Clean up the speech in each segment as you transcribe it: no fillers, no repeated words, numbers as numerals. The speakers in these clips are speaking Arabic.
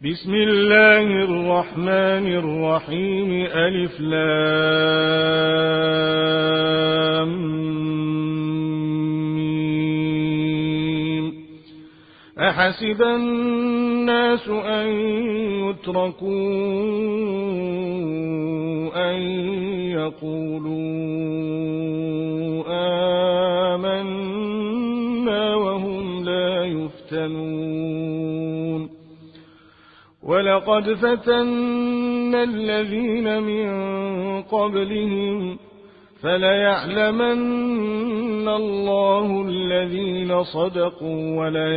بسم الله الرحمن الرحيم ألف لام ميم. أحسب الناس أن يتركوا أن يقولوا آمنا وهم لا يفتنون ولقد فتنا الذين من قبلهم فليعلمن الله الذين صدقوا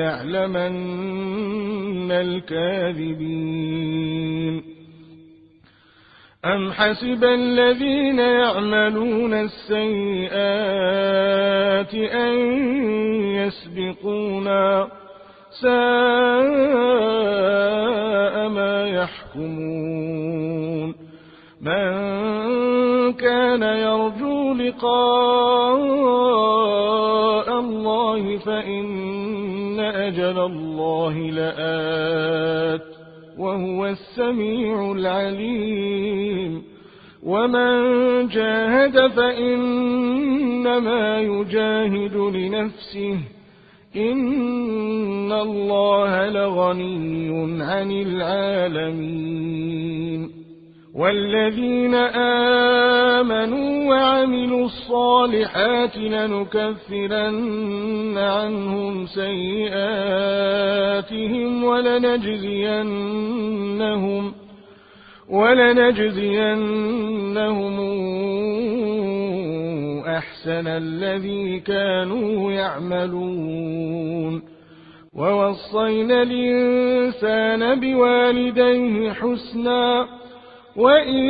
وليعلمن الكاذبين. أم حسب الذين يعملون السيئات أن يسبقونا ساء ما يحكمون. من كان يرجو لقاء الله فإن أجل الله لآت وهو السميع العليم. ومن جاهد فإنما يجاهد لنفسه إن الله لغني عن العالمين. والذين آمنوا وعملوا الصالحات لنكفرن عنهم سيئاتهم ولنجزينهم أحسن الذي كانوا يعملون. ووصينا الإنسان بوالديه حسنا وإن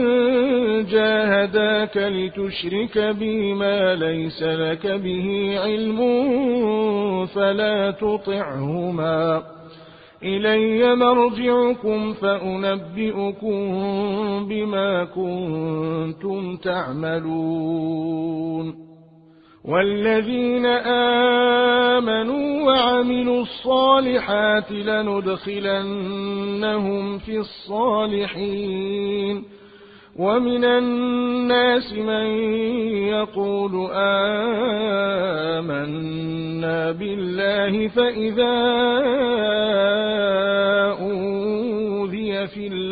جاهداك لتشرك بي ما ليس لك به علم فلا تطعهما إلي مرجعكم فأنبئكم بما كنتم تعملون. والذين آمنوا وعملوا الصالحات لندخلنهم في الصالحين. ومن الناس من يقول آمنا بالله فإذا أوذي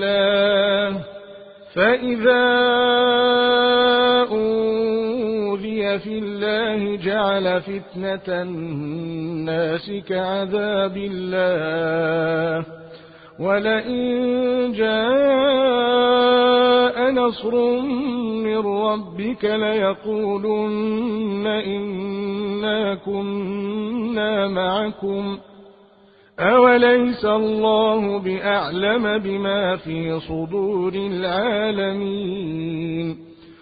في الله جعل فتنة الناس كعذاب الله. ولئن جاء نصر من ربك ليقولن إنا كنا معكم أوليس الله بأعلم بما في صدور العالمين.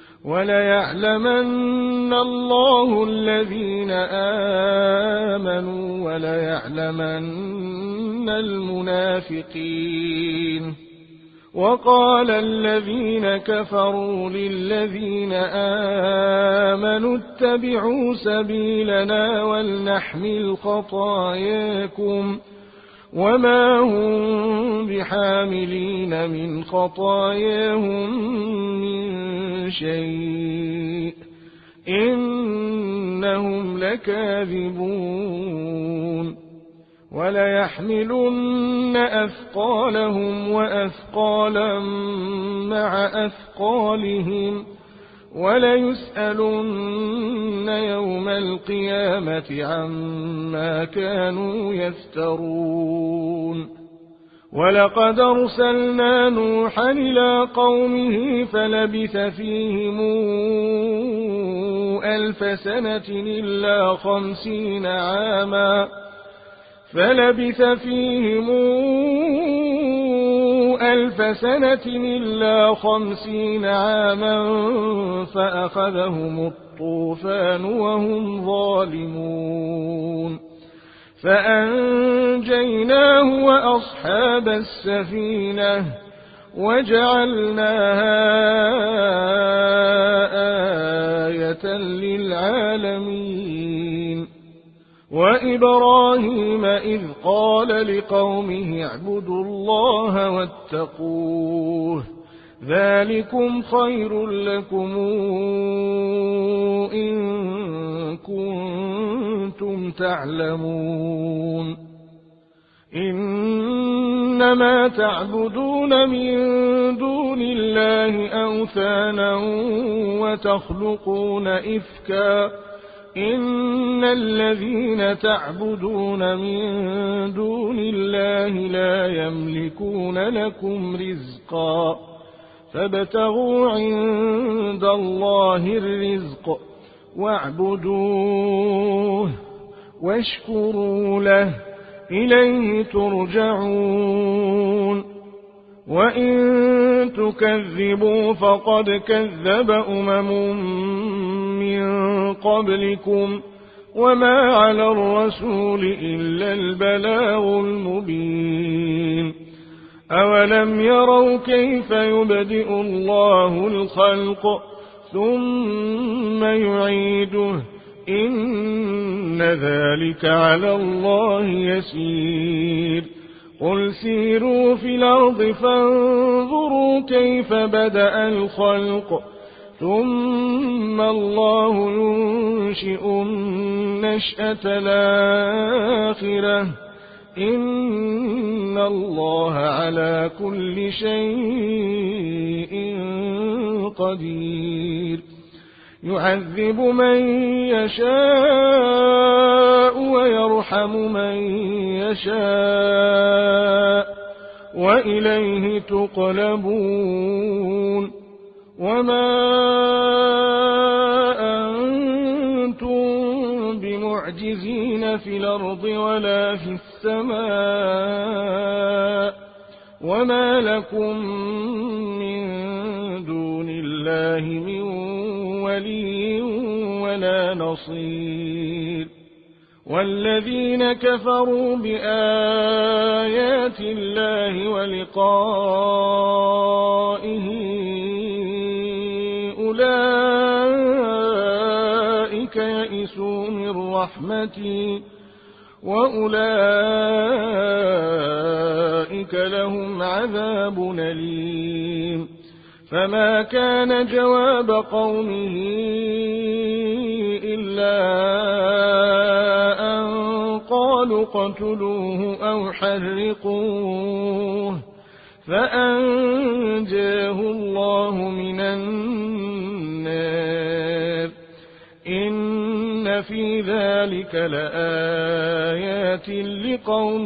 وليعلمن الله الذين آمنوا وليعلمن المنافقين. وقال الذين كفروا للذين آمنوا اتبعوا سبيلنا ولنحمل خطاياكم وما هم بحاملين من خطاياهم من شيء إنهم لكاذبون. وليحملن أثقالهم وأثقالا مع أثقالهم وليسألن يوم القيامة عما كانوا يفترون. ولقد أرسلنا نوحا إلى قومه فلبث فيهم 1000 سنة إلا 50 عاما فأخذهم الطوفان وهم ظالمون. فأنجيناه وأصحاب السفينة وجعلناها آية للعالمين. وإبراهيم إذ قال لقومه اعبدوا الله واتقوه ذلكم خير لكم إن كنتم تعلمون إنما تعبدون من دون الله أوثانا وتخلقون إفكا إن الذين تعبدون من دون الله لا يملكون لكم رزقا فابتغوا عند الله الرزق واعبدوه واشكروا له إليه ترجعون وإن تكذبوا فقد كذب من قبلكم وما على الرسول إلا البلاغ المبين أولم يروا كيف يبدئ الله الخلق ثم يعيده إن ذلك على الله يسير قل سيروا في الأرض فانظروا كيف بدأ الخلق ثم الله ينشئ النشأة الآخرة إن الله على كل شيء قدير يعذب من يشاء ويرحم من يشاء وإليه تقلبون وما أنتم بمعجزين في الأرض ولا في السماء وما لكم من دون الله من ولي ولا نصير والذين كفروا بآيات الله ولقائه أولئك يئسوا من رحمتي وأولئك لهم عذاب أليم فما كان جواب قومه إلا أن قالوا اقتلوه أو حرقوه فأنجاه الله من النار إن في ذلك لآيات لقوم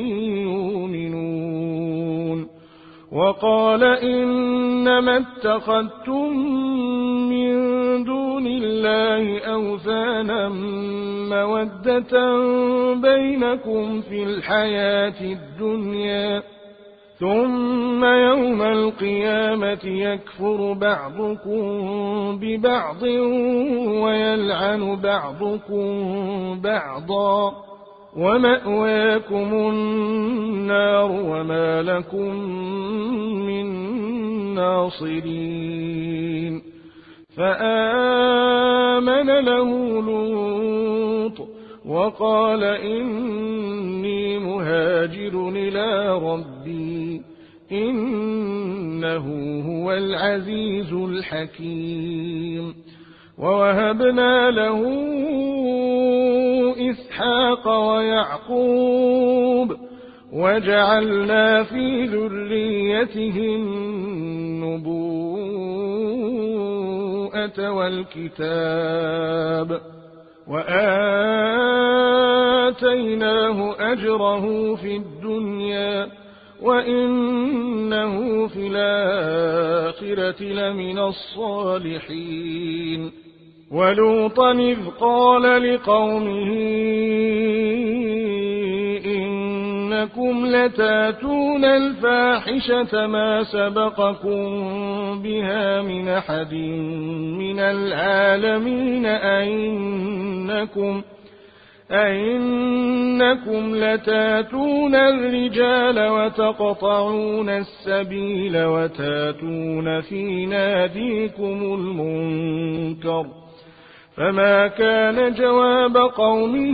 يؤمنون وقال إنما اتخذتم من دون الله أوثانا مودة بينكم في الحياة الدنيا ثم يوم القيامة يكفر بعضكم ببعض ويلعن بعضكم بعضا ومأواكم النار وما لكم من ناصرين فآمن له لوط وقال إني مهاجر إلى ربي إنه هو العزيز الحكيم ووهبنا له إسحاق ويعقوب وجعلنا في ذريته النبوءة والكتاب وآتيناه أجره في الدنيا وإنه في الآخرة لمن الصالحين ولوطا إذ قال لقومه إنكم لتاتون الفاحشة ما سبقكم بها من أحد من العالمين أئنكم لتاتون الرجال وتقطعون السبيل وتاتون في ناديكم المنكر فما كان جواب قومه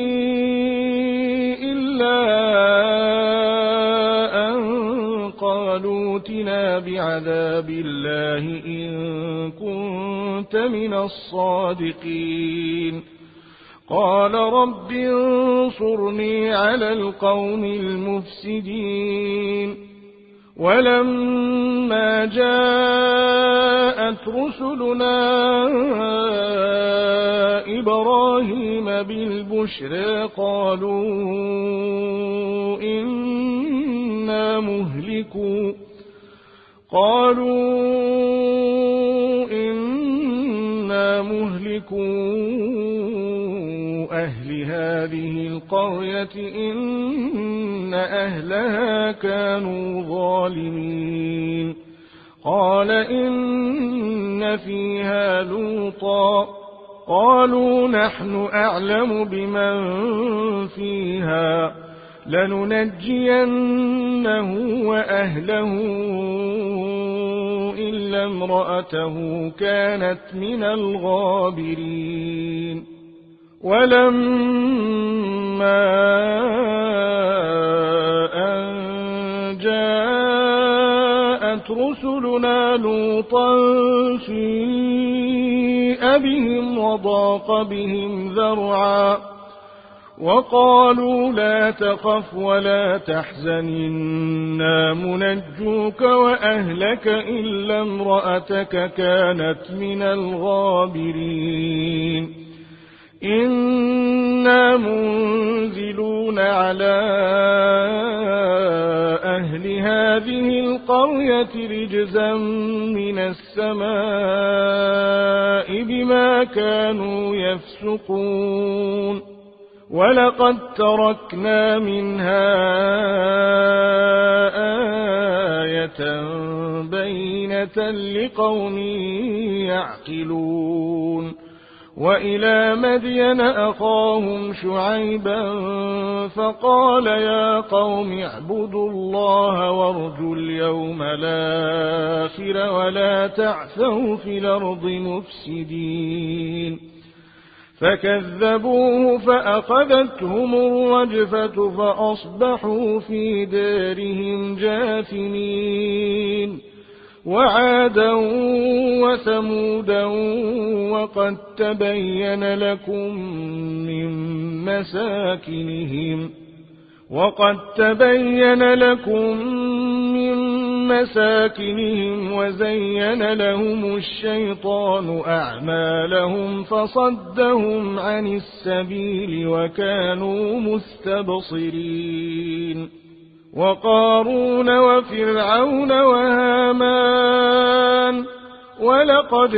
إلا أن قالوا ائتنا بعذاب الله إن كنت من الصادقين قال رب انصرني على القوم المفسدين ولما جاءت رسلنا إبراهيم بالبشرى قالوا إنا مهلكو أهل هذه القرية إن أهلها كانوا ظالمين قال إن فيها لوطا قالوا نحن أعلم بمن فيها لننجينه وأهله إلا امرأته كانت من الغابرين ولما أن جاءت رسلنا لوطا سيء بهم وضاق بهم ذرعا وقالوا لا تخف ولا تحزن إنا منجوك وأهلك إلا امرأتك كانت من الغابرين إنا منزلون على أهل هذه القرية رجزا من السماء بما كانوا يفسقون ولقد تركنا منها آية بينة لقوم يعقلون وإلى مدين أخاهم شعيبا فقال يا قوم اعبدوا الله وارجوا اليوم الآخر ولا تعثوا في الأرض مفسدين فكذبوه فأخذتهم الرجفة فأصبحوا في دارهم جاثمين وعادا وثمودا وقد تبين لكم من مساكنهم وزين لهم الشيطان أعمالهم فصدهم عن السبيل وكانوا مستبصرين وقارون وفرعون وهامان ولقد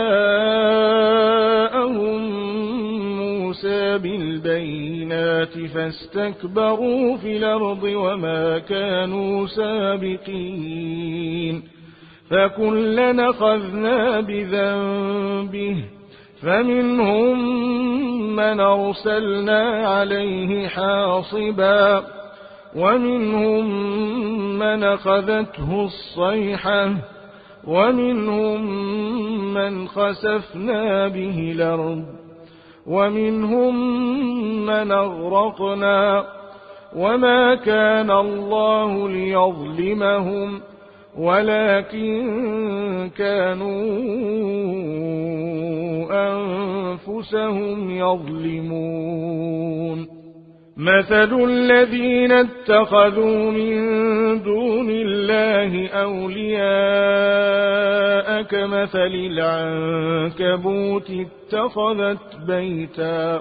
جاءهم موسى بالبينات فاستكبروا في الأرض وما كانوا سابقين فكلنا أخذنا بذنبه فمنهم من أرسلنا عليه حاصبا ومنهم من أخذته الصيحة ومنهم من خسفنا به الأرض ومنهم من أغرقنا وما كان الله ليظلمهم ولكن كانوا أنفسهم يظلمون مثل الذين اتخذوا من دون الله أولياء كمثل العنكبوت اتخذت بيتا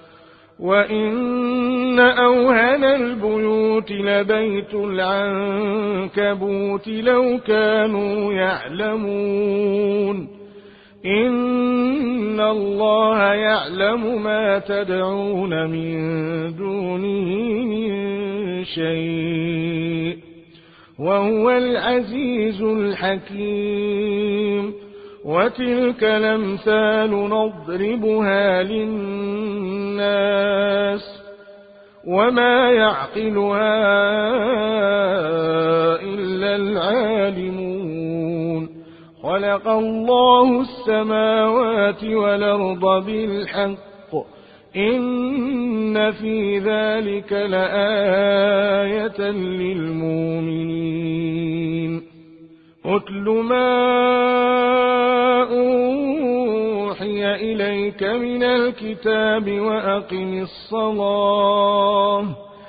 وإن أوهن البيوت لبيت العنكبوت لو كانوا يعلمون إن الله يعلم ما تدعون من دونه من شيء وهو العزيز الحكيم وتلك الأمثال نضربها للناس وما يعقلها إلا العالمون خلق خلق الله السماوات والأرض بالحق إن في ذلك لآية للمؤمنين أتل ما أوحي إليك من الكتاب وأقم الصلاة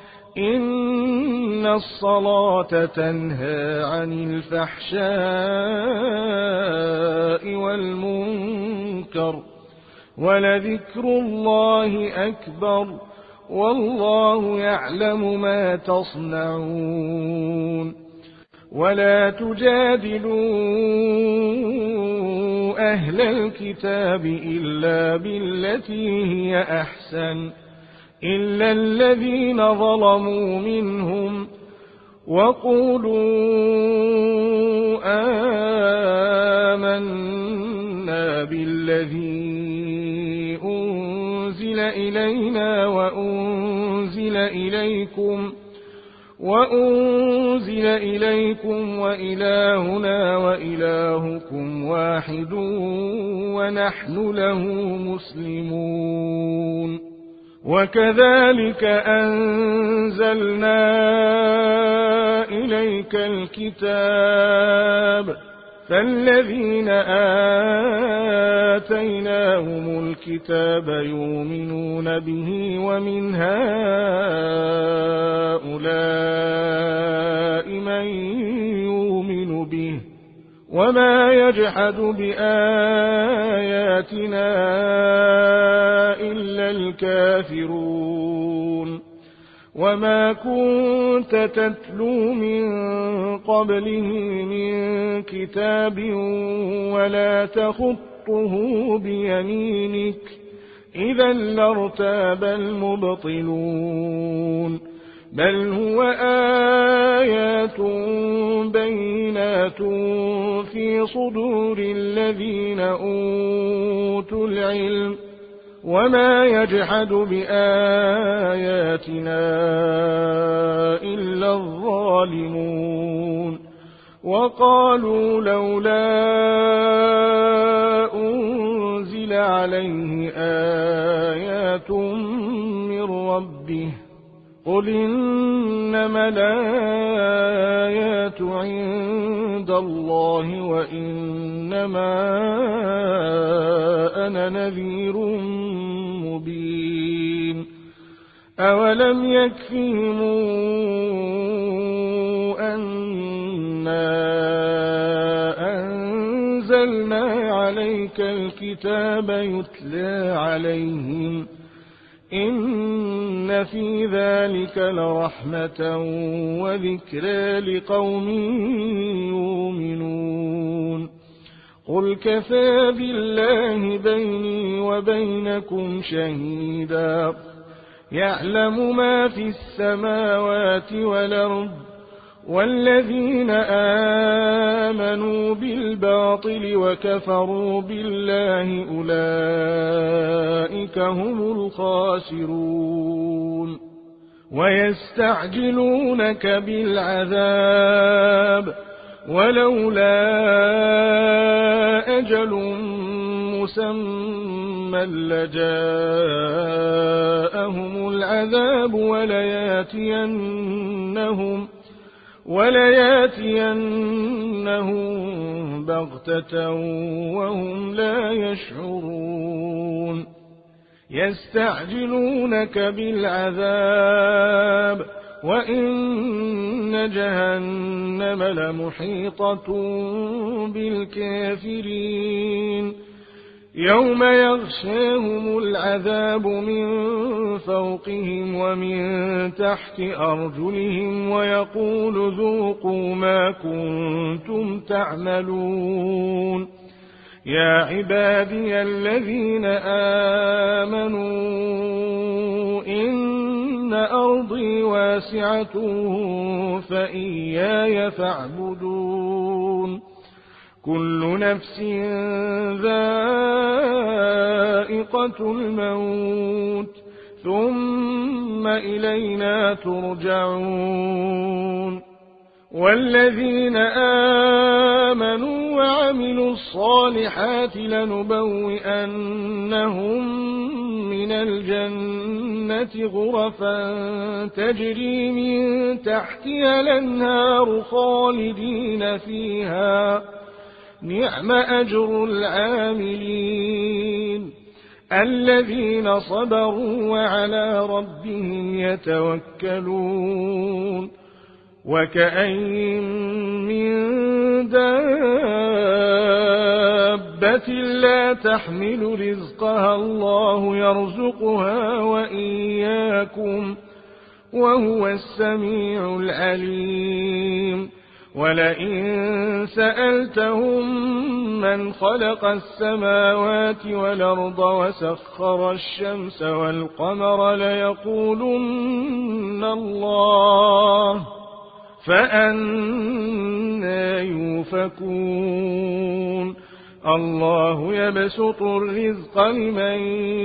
إن الصلاة تنهى عن الفحشاء والمنكر ولذكر الله أكبر والله يعلم ما تصنعون ولا تجادلوا أهل الكتاب إلا بالتي هي أحسن إلا الذين ظلموا منهم وقولوا آمنا بالذي أنزل إلينا وأنزل إليكم وإلهنا وإلهكم واحد ونحن له مسلمون وكذلك أنزلنا إليك الكتاب فالذين آتيناهم الكتاب يؤمنون به ومن هؤلاء من يؤمن به وما يجحد بآياتنا إلا الكافرون وما كنت تتلو من قبله من كتاب ولا تخطه بيمينك إذا لارتاب المبطلون بل هو آيات بينات في صدور الذين أوتوا العلم وما يجحد بآياتنا إلا الظالمون وقالوا لولا أنزل عليه آيات من ربه قل إنما الآيات عند الله وإنما أنا نذير مبين أولم يكفهم أنا أنزلنا عليك الكتاب يتلى عليهم إن في ذلك لرحمة وذكرى لقوم يؤمنون قل كفى بالله بيني وبينكم شهيدا يعلم ما في السماوات والأرض والذين آمنوا بالباطل وكفروا بالله أولئك هم الخاسرون ويستعجلونك بالعذاب ولولا أجل مسمى لجاءهم العذاب ولياتينهم بغتة وهم لا يشعرون يستعجلونك بالعذاب وإن جهنم لمحيطة بالكافرين يوم يغشاهم العذاب من فوقهم ومن تحت أرجلهم ويقول ذوقوا ما كنتم تعملون يا عبادي الذين آمنوا إن أرضي واسعة فإياي فاعبدون كل نفس ذائقة الموت ثم إلينا ترجعون والذين آمنوا وعملوا الصالحات لنبوئنهم من الجنة غرفا تجري من تحتها الأنهار خالدين فيها نعم أجر العاملين الذين صبروا وعلى ربهم يتوكلون وكأين من دابة لا تحمل رزقها الله يرزقها وإياكم وهو السميع العليم ولئن سألتهم من خلق السماوات والأرض وسخر الشمس والقمر ليقولن الله فأنى يؤفكون الله يبسط الرزق لمن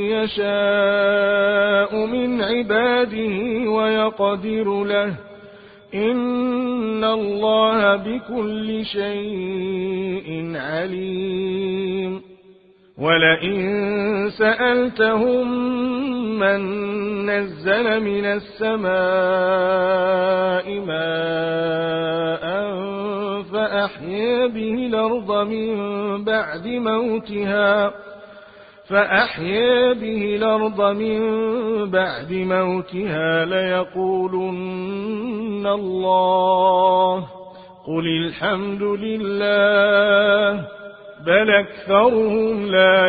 يشاء من عباده ويقدر له إن الله بكل شيء عليم ولئن سألتهم من نزل من السماء ماء فأحيا به الأرض من بعد موتها ليقولن الله قل الحمد لله بل أكثرهم لا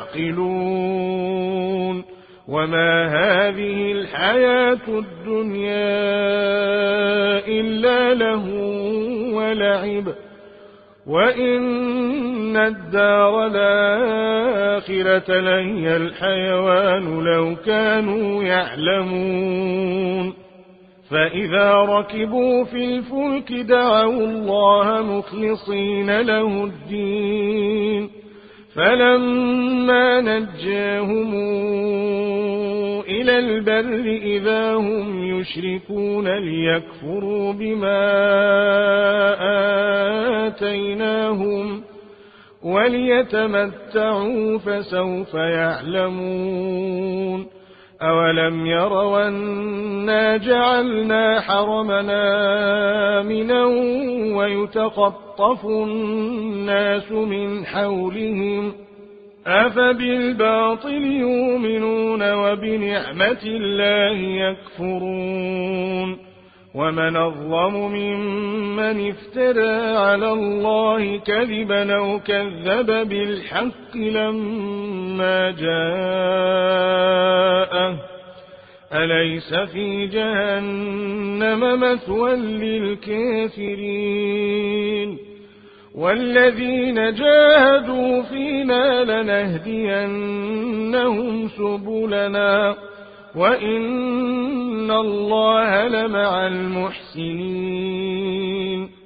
يعقلون وما هذه الحياة الدنيا إلا لهو ولعب وإن الدار الآخرة لهي الحيوان لو كانوا يعلمون فإذا ركبوا في الفلك دعوا الله مخلصين له الدين فلما نجاهم إلى البر إذا هم يشركون ليكفروا بما آتيناهم وليتمتعوا فسوف يعلمون أولم يروا أنا جعلنا حرمنا آمنا ويتخطف الناس من حولهم أفبالباطل يؤمنون وبنعمة الله يكفرون ومن أظلم ممن افترى على الله كذبا أو كذب بالحق لما جاءه أليس في جهنم مثوى للكافرين والذين جاهدوا فينا لنهدينهم سبلنا وإن الله لمع المحسنين